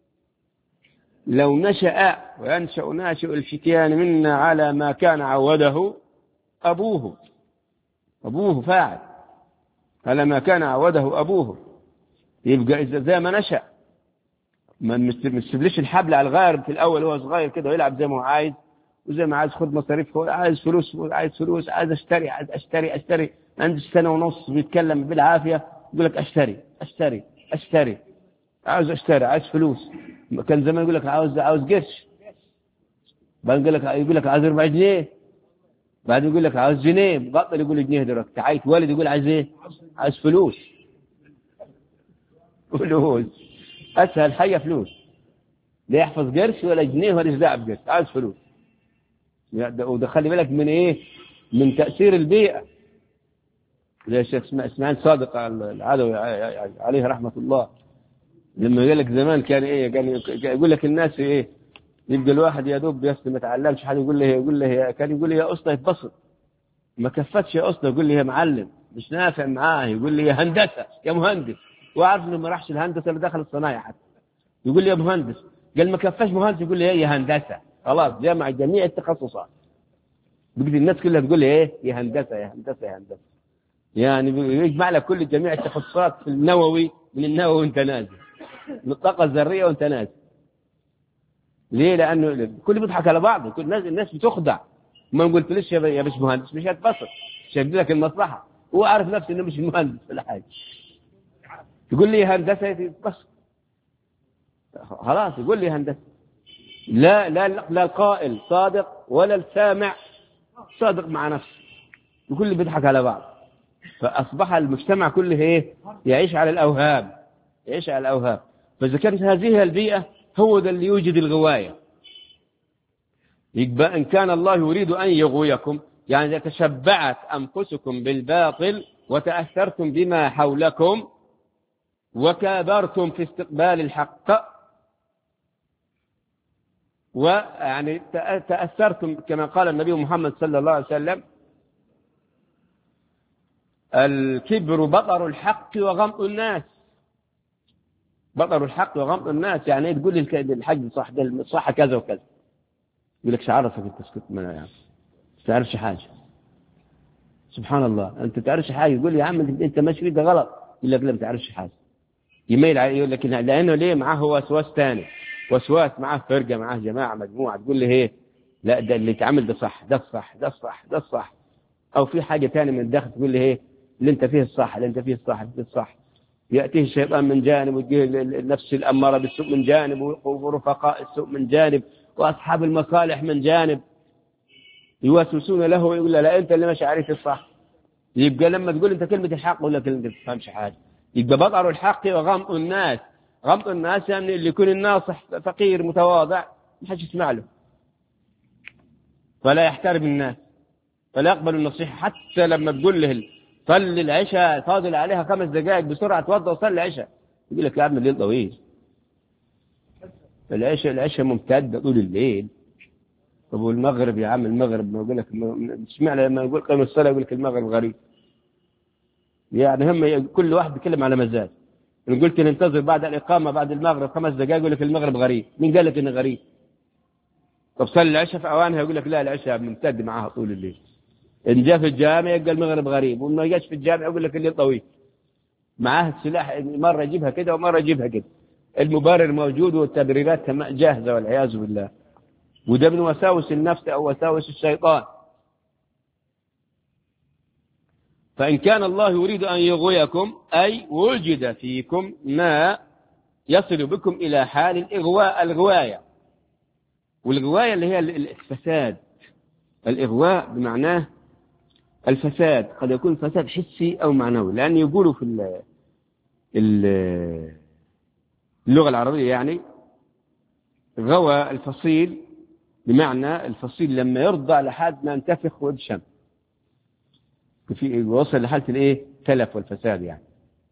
لو نشأ وينشأ ناشئ الفتيان منا على ما كان عوده أبوه أبوه فاعل على ما كان عوده أبوه، يبقى إذا زي ما نشأ ما نستبلش الحبل على الغارب في الأول وهو صغير كده ويلعب زي ما هو عايز، وزي ما عايز خد مصاريف، عايز فلوس عايز فلوس عايز اشتري عايز اشتري اشتري عندي سنة ونص بيتكلم بالعافية يقول لك اشتري اشتري اشتري عاوز اشتري عايز فلوس. كان زمان يقول لك عاوز عاوز قرش، بعدين يقول لك يقول لك عايز ربع جنيه، بعدين يقول لك عاوز جنيه، بطل يقول جنيه دلوقتي. عايز ولد يقول عايز ايه؟ عايز فلوس. فلوس اسهل حاجه فلوس، لا يحفظ قرش ولا جنيه ولا داعي بقرش، عايز فلوس. وده خلي بالك من ايه؟ من تاثير البيئه. زي الشيخ اسماعيل صادق العدوي عليه رحمه الله، لما قال لك زمان كان ايه؟ كان يقول لك الناس ايه؟ يبقى الواحد يا دوب بس ما تعلمش حد يقول له يقول له كان يقول لي يا اسطى يتبسط، ما كفتش يا اسطى يقول لي يا معلم، مش نافع معاه يقول لي يا هندسه يا مهندس، وعارف انه ما راحش الهندسه اللي دخل الصنايع حتى يقول لي يا مهندس، قال ما كفاش مهندس يقول لي يا هندسه. خلاص جمع جميع التخصصات، بقيت الناس كلها تقول لي ايه؟ يا هندسه يا هندسه يا هندسه، يعني يجمع لك كل جميع التخصصات في النووي، من النووي وانت نازل، من الطاقه الذريه وانت نازل. ليه؟ لانه كل بيضحك على بعضه، كل الناس الناس بتخدع. ما قلت ليش يا باش مهندس مش هتبسط، شايف لك المصلحه، هو عارف نفسه انه مش مهندس ولا حاجه، تقول لي هندسه بس خلاص يقول لي هندسه. لا لا لا القائل صادق ولا السامع صادق مع نفسه، وكل اللي بيضحك على بعض. فاصبح المجتمع كله ايه؟ يعيش على الاوهام، يعيش على الاوهام. فاذا كانت هذه البيئه هو ذا اللي يوجد الغوايه. يبقى إن كان الله يريد أن يغويكم، يعني إذا تشبعت أنفسكم بالباطل وتأثرتم بما حولكم وكابرتم في استقبال الحق، ويعني تأثرتم كما قال النبي محمد صلى الله عليه وسلم: الكبر بطر الحق وغمط الناس. بطر الحق وغمط الناس يعني ايه؟ تقول لي الحج صح، ده صح كذا وكذا، يقول لك عرفك انت سكت ما يعني ما تعرفش حاجه. سبحان الله، انت تعرفش حاجه، يقول لي يا عم انت ماشي ده غلط، يقول لك لا ما تعرفش حاجه، يميل عليه يقول لك لانه ليه معاه وسواس ثاني، وسواس معاه فرقه، معاه جماعه مجموعه، تقول لي ايه لا ده اللي اتعمل ده صح، ده الصح، ده الصح، ده الصح، او في حاجه ثانيه من الداخل تقول لي ايه اللي انت فيه الصح، اللي انت فيه الصح، اللي فيه الصح. ياتيه الشيطان من جانب، ويجيه النفس الاماره بالسوء من جانب، ورفقاء السوء من جانب، واصحاب المصالح من جانب، يوسوسون له ويقول له لا انت اللي ماشي عليك الصح. يبقى لما تقول انت كلمه الحق ولا كلمه ما تفهمش حاجه، يبقى بطر الحق وغمط الناس. غمط الناس يعني اللي يكون الناصح فقير متواضع ما حدش يسمع له، فلا يحترم الناس، فلا يقبل النصيحه. حتى لما تقول له صلي العشاء فاضل عليها خمس دقائق بسرعه توضى وصلي العشاء، يقول لك يا عم الليل طويل، العشاء العشاء ممتده طول الليل. طب والمغرب يا عم المغرب، ما يقول لك اسمع لما يقول قيم الصلاه يقول لك المغرب غريب. يعني هم كل واحد بيتكلم على مزاج. إن قلت ننتظر بعد الإقامة بعد المغرب خمس دقائق يقول لك المغرب غريب، مين قال لك إنه غريب؟ طب صلي العشاء في أوانها يقول لك لا العشاء ممتد معاها طول الليل. إن جاء في الجامع يقول المغرب غريب، وما جاش في الجامع يقول لك الليل طويل. معاه السلاح مرة يجيبها كده ومرة يجيبها كده. المبرر موجود والتبريرات جاهزة والعياذ بالله. وده من وساوس النفس أو وساوس الشيطان. فإن كان الله يريد أن يغويكم أي وجد فيكم ما يصل بكم إلى حال الإغواء، الغواية. والغواية اللي هي الفساد. الإغواء بمعناه الفساد، قد يكون فساد حسي أو معنوي، لأن يقولوا في اللغة العربية يعني غوى الفصيل، بمعنى الفصيل لما يرضع لحد ما ينتفخ ويدشم، في وصل لحالة الايه تلف والفساد يعني.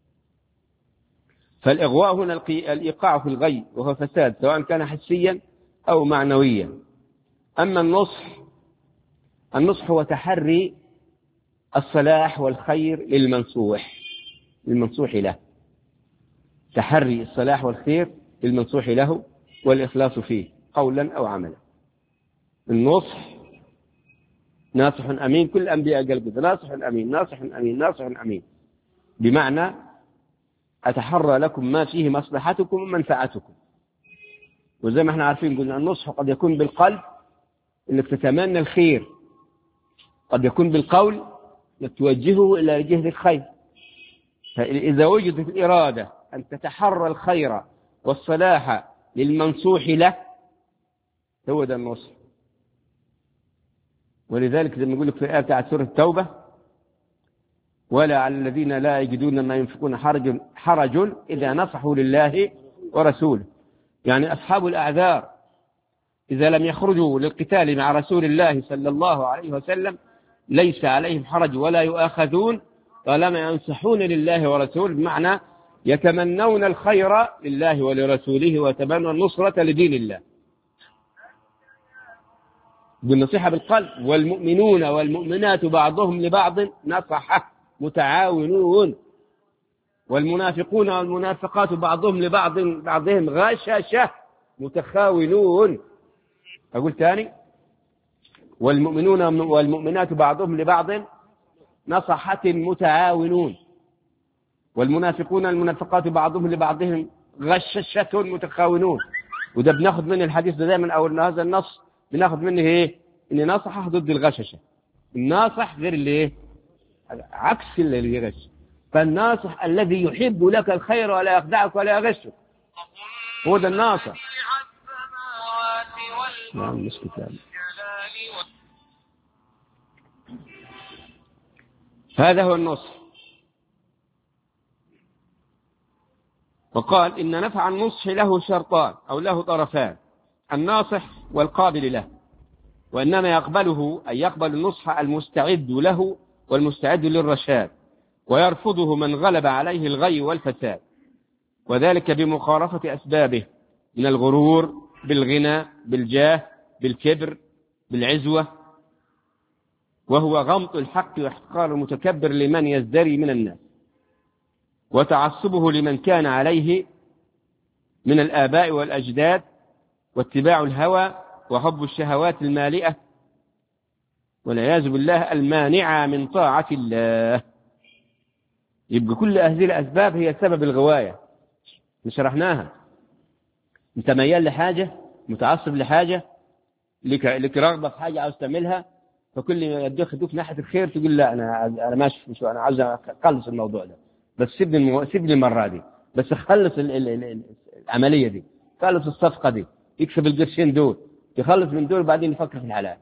فالإغواء هنا الإيقاع في الغي، وهو فساد سواء كان حسيا أو معنويا. أما النصح، النصح هو تحري الصلاح والخير للمنصوح للمنصوح له، تحري الصلاح والخير للمنصوح له والإخلاص فيه قولا أو عملا. النصح ناصح أمين، كل الأنبياء قال كده ناصح أمين ناصح أمين ناصح أمين، بمعنى أتحرى لكم ما فيه مصلحتكم ومنفعتكم. وزي ما احنا عارفين قلنا النصح قد يكون بالقلب انك تتمنى الخير، قد يكون بالقول انك توجهه الى جهة الخير. فإذا وجدت الإرادة أن تتحرى الخير والصلاح للمنصوح له هو ده النصح. ولذلك زي ما يقول لك في الآية بتاعت سورة التوبة: ولا على الذين لا يجدون ما ينفقون حرج حرج إذا نصحوا لله ورسوله. يعني أصحاب الأعذار إذا لم يخرجوا للقتال مع رسول الله صلى الله عليه وسلم ليس عليهم حرج ولا يؤاخذون طالما ينصحون لله ورسوله، بمعنى يتمنون الخير لله ولرسوله ويتمنون النصرة لدين الله بالنصيحة بالقلب. والمؤمنون والمؤمنات بعضهم لبعض نصحة متعاونون، والمنافقون والمنافقات بعضهم لبعض بعضهم غششة متخاونون. أقول ثاني: والمؤمنون والمؤمنات بعضهم لبعض نصحة متعاونون، والمنافقون والمنافقات بعضهم لبعضهم غششة متخاونون. وده بناخذ من الحديث ده دائما، أو هذا النص بناخذ منه إيه؟ إن نصحة ضد الغششة. الناصح غير اللي إيه؟ عكس اللي يغش. فالناصح الذي يحب لك الخير ولا يخدعك ولا يغشك، هو ده الناصح. نعم مش كتاب. هذا هو النصح. وقال إن نفع النصح له شرطان أو له طرفان: الناصح والقابل له، وإنما يقبله أي يقبل النصح المستعد له والمستعد للرشاد، ويرفضه من غلب عليه الغي والفساد، وذلك بمخالفة أسبابه من الغرور بالغنى، بالجاه، بالكبر، بالعزوة، وهو غمط الحق واحتقار المتكبر لمن يزدري من الناس، وتعصبه لمن كان عليه من الآباء والأجداد، واتباع الهوى وحب الشهوات المالئة والعياذ بالله المانعة من طاعة الله. يبقى كل هذه الأسباب هي سبب الغواية، شرحناها. انت ميال لحاجة، متعصب لحاجة، لك لك رغبة في حاجة عاوز تعملها، فكل ما يدوك يدوك ناحية الخير تقول لا أنا أنا ماشي شو أنا عاوز أخلص الموضوع ده، بس سيبني المو... سيبني المرة دي، بس خلص ال... ال... ال... العملية دي، خلص الصفقة دي، يكسب القرشين دول، يخلص من دول بعدين يفكر في الحلال.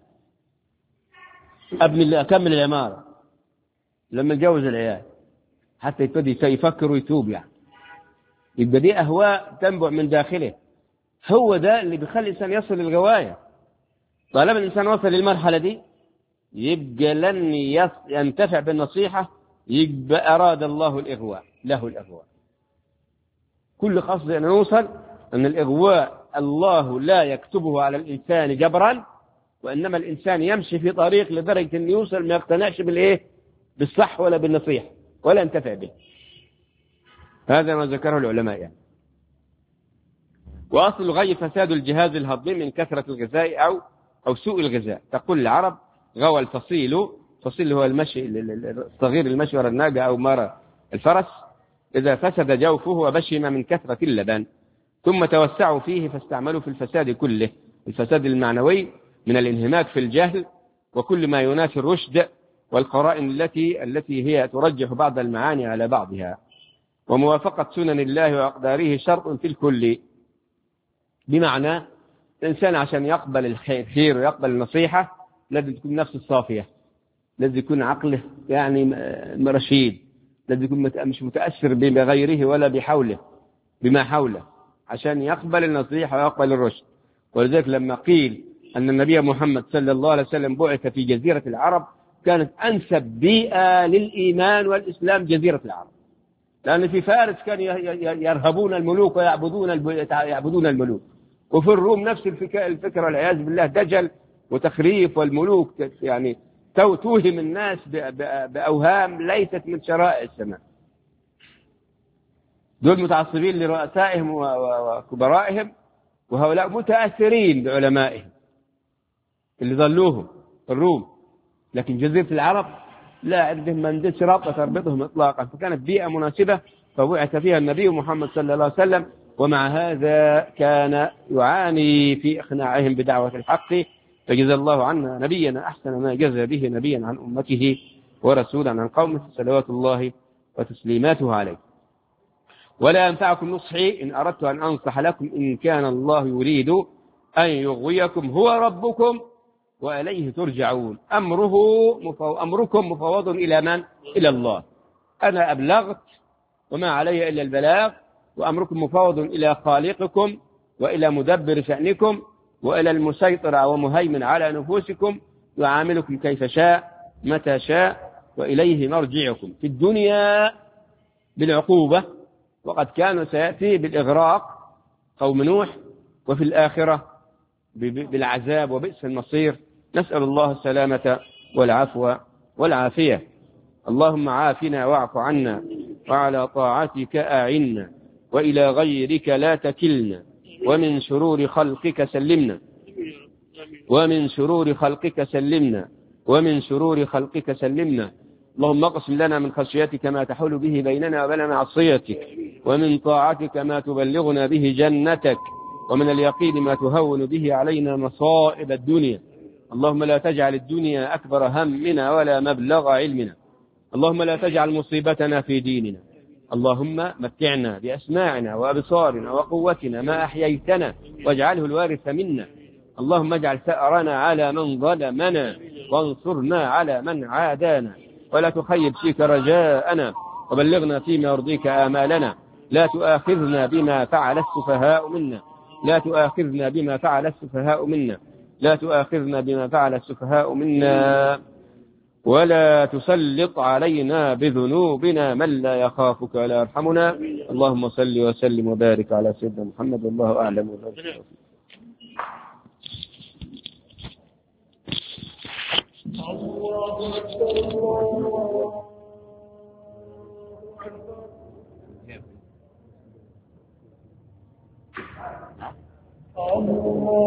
أبني أكمل العمارة لما يتجوز العيال حتى يبتدي يفكر ويتوب، يعني يبقى دي أهواء تنبع من داخله. هو ده اللي بيخلي الإنسان يصل للغواية. طالما الإنسان وصل للمرحلة دي يبقى لن ينتفع بالنصيحة، يبقى أراد الله الإغواء، له الإغواء. كل قصد أن نوصل أن الإغواء الله لا يكتبه على الإنسان جبرا، وإنما الإنسان يمشي في طريق لدرجة أن يوصل ما يقتنعش بالإيه؟ بالصح ولا بالنصيحة ولا ينتفع به. هذا ما ذكره العلماء يعني. وأصل الغي فساد الجهاز الهضمي من كثرة الغذاء أو أو سوء الغذاء. تقول العرب غوى الفصيل، فصيل هو المشي الصغير المشي وراء الناقة أو مرة الفرس، إذا فسد جوفه وبشم من كثرة اللبن، ثم توسعوا فيه فاستعملوا في الفساد كله، الفساد المعنوي من الانهماك في الجهل وكل ما ينافي الرشد والقرائن التي التي هي ترجح بعض المعاني على بعضها. وموافقة سنن الله وأقداره شرط في الكل، بمعنى الإنسان عشان يقبل الخير ويقبل النصيحة لازم تكون نفسه صافية، لازم يكون عقله يعني رشيد، لازم يكون مش متأثر بغيره ولا بحوله بما حوله عشان يقبل النصيحة ويقبل الرشد. ولذلك لما قيل أن النبي محمد صلى الله عليه وسلم بعث في جزيرة العرب، كانت أنسب بيئة للإيمان والإسلام جزيرة العرب، لأن في فارس كانوا يرهبون الملوك ويعبدون يعبدون الملوك، وفي الروم نفس الفكرة والعياذ بالله، دجل وتخريف، والملوك يعني توهم الناس بأوهام ليست من شرائع السماء. دول متعصبين لرؤسائهم وكبرائهم، وهؤلاء متأثرين بعلمائهم اللي ظلوهم الروم. لكن جزيرة العرب لا عندهم من رابطة تربطهم إطلاقا، فكانت بيئة مناسبة فبعث فيها النبي محمد صلى الله عليه وسلم. ومع هذا كان يعاني في إقناعهم بدعوة الحق، فجزى الله عنا نبينا أحسن ما جزى به نبيا عن أمته ورسولا عن قومه صلوات الله وتسليماته عليه. ولا ينفعكم نصحي إن أردت أن أنصح لكم إن كان الله يريد أن يغويكم هو ربكم وإليه ترجعون. أمره مفو... أمركم مفوض إلى من؟ إلى الله. أنا أبلغت وما علي إلا البلاغ، وأمركم مفوض إلى خالقكم وإلى مدبر شأنكم وإلى المسيطر ومهيمن على نفوسكم، يعاملكم كيف شاء متى شاء، وإليه مرجعكم في الدنيا بالعقوبة، وقد كان سيأتي بالإغراق قوم نوح، وفي الآخرة بالعذاب وبئس المصير. نسأل الله السلامة والعفو والعافية. اللهم عافنا واعف عنا، وعلى طاعتك أعنا، وإلى غيرك لا تكلنا، ومن شرور خلقك سلمنا ومن شرور خلقك سلمنا ومن شرور خلقك سلمنا. اللهم اقسم لنا من خشيتك ما تحول به بيننا وبين معصيتك، ومن طاعتك ما تبلغنا به جنتك، ومن اليقين ما تهون به علينا مصائب الدنيا. اللهم لا تجعل الدنيا أكبر همنا ولا مبلغ علمنا. اللهم لا تجعل مصيبتنا في ديننا. اللهم متعنا بأسماعنا وأبصارنا وقوتنا ما أحييتنا، واجعله الوارث منا. اللهم اجعل ثأرنا على من ظلمنا، وانصرنا على من عادانا، ولا تخيب فيك رجاءنا، وبلغنا فيما يرضيك آمالنا. لا تؤاخذنا بما فعل السفهاء منا لا تؤاخذنا بما فعل السفهاء منا لا تؤاخذنا بما فعل السفهاء منا ولا تسلط علينا بذنوبنا من لا يخافك ولا يرحمنا. اللهم صل وسلم وبارك على سيدنا محمد، والله أعلم. الله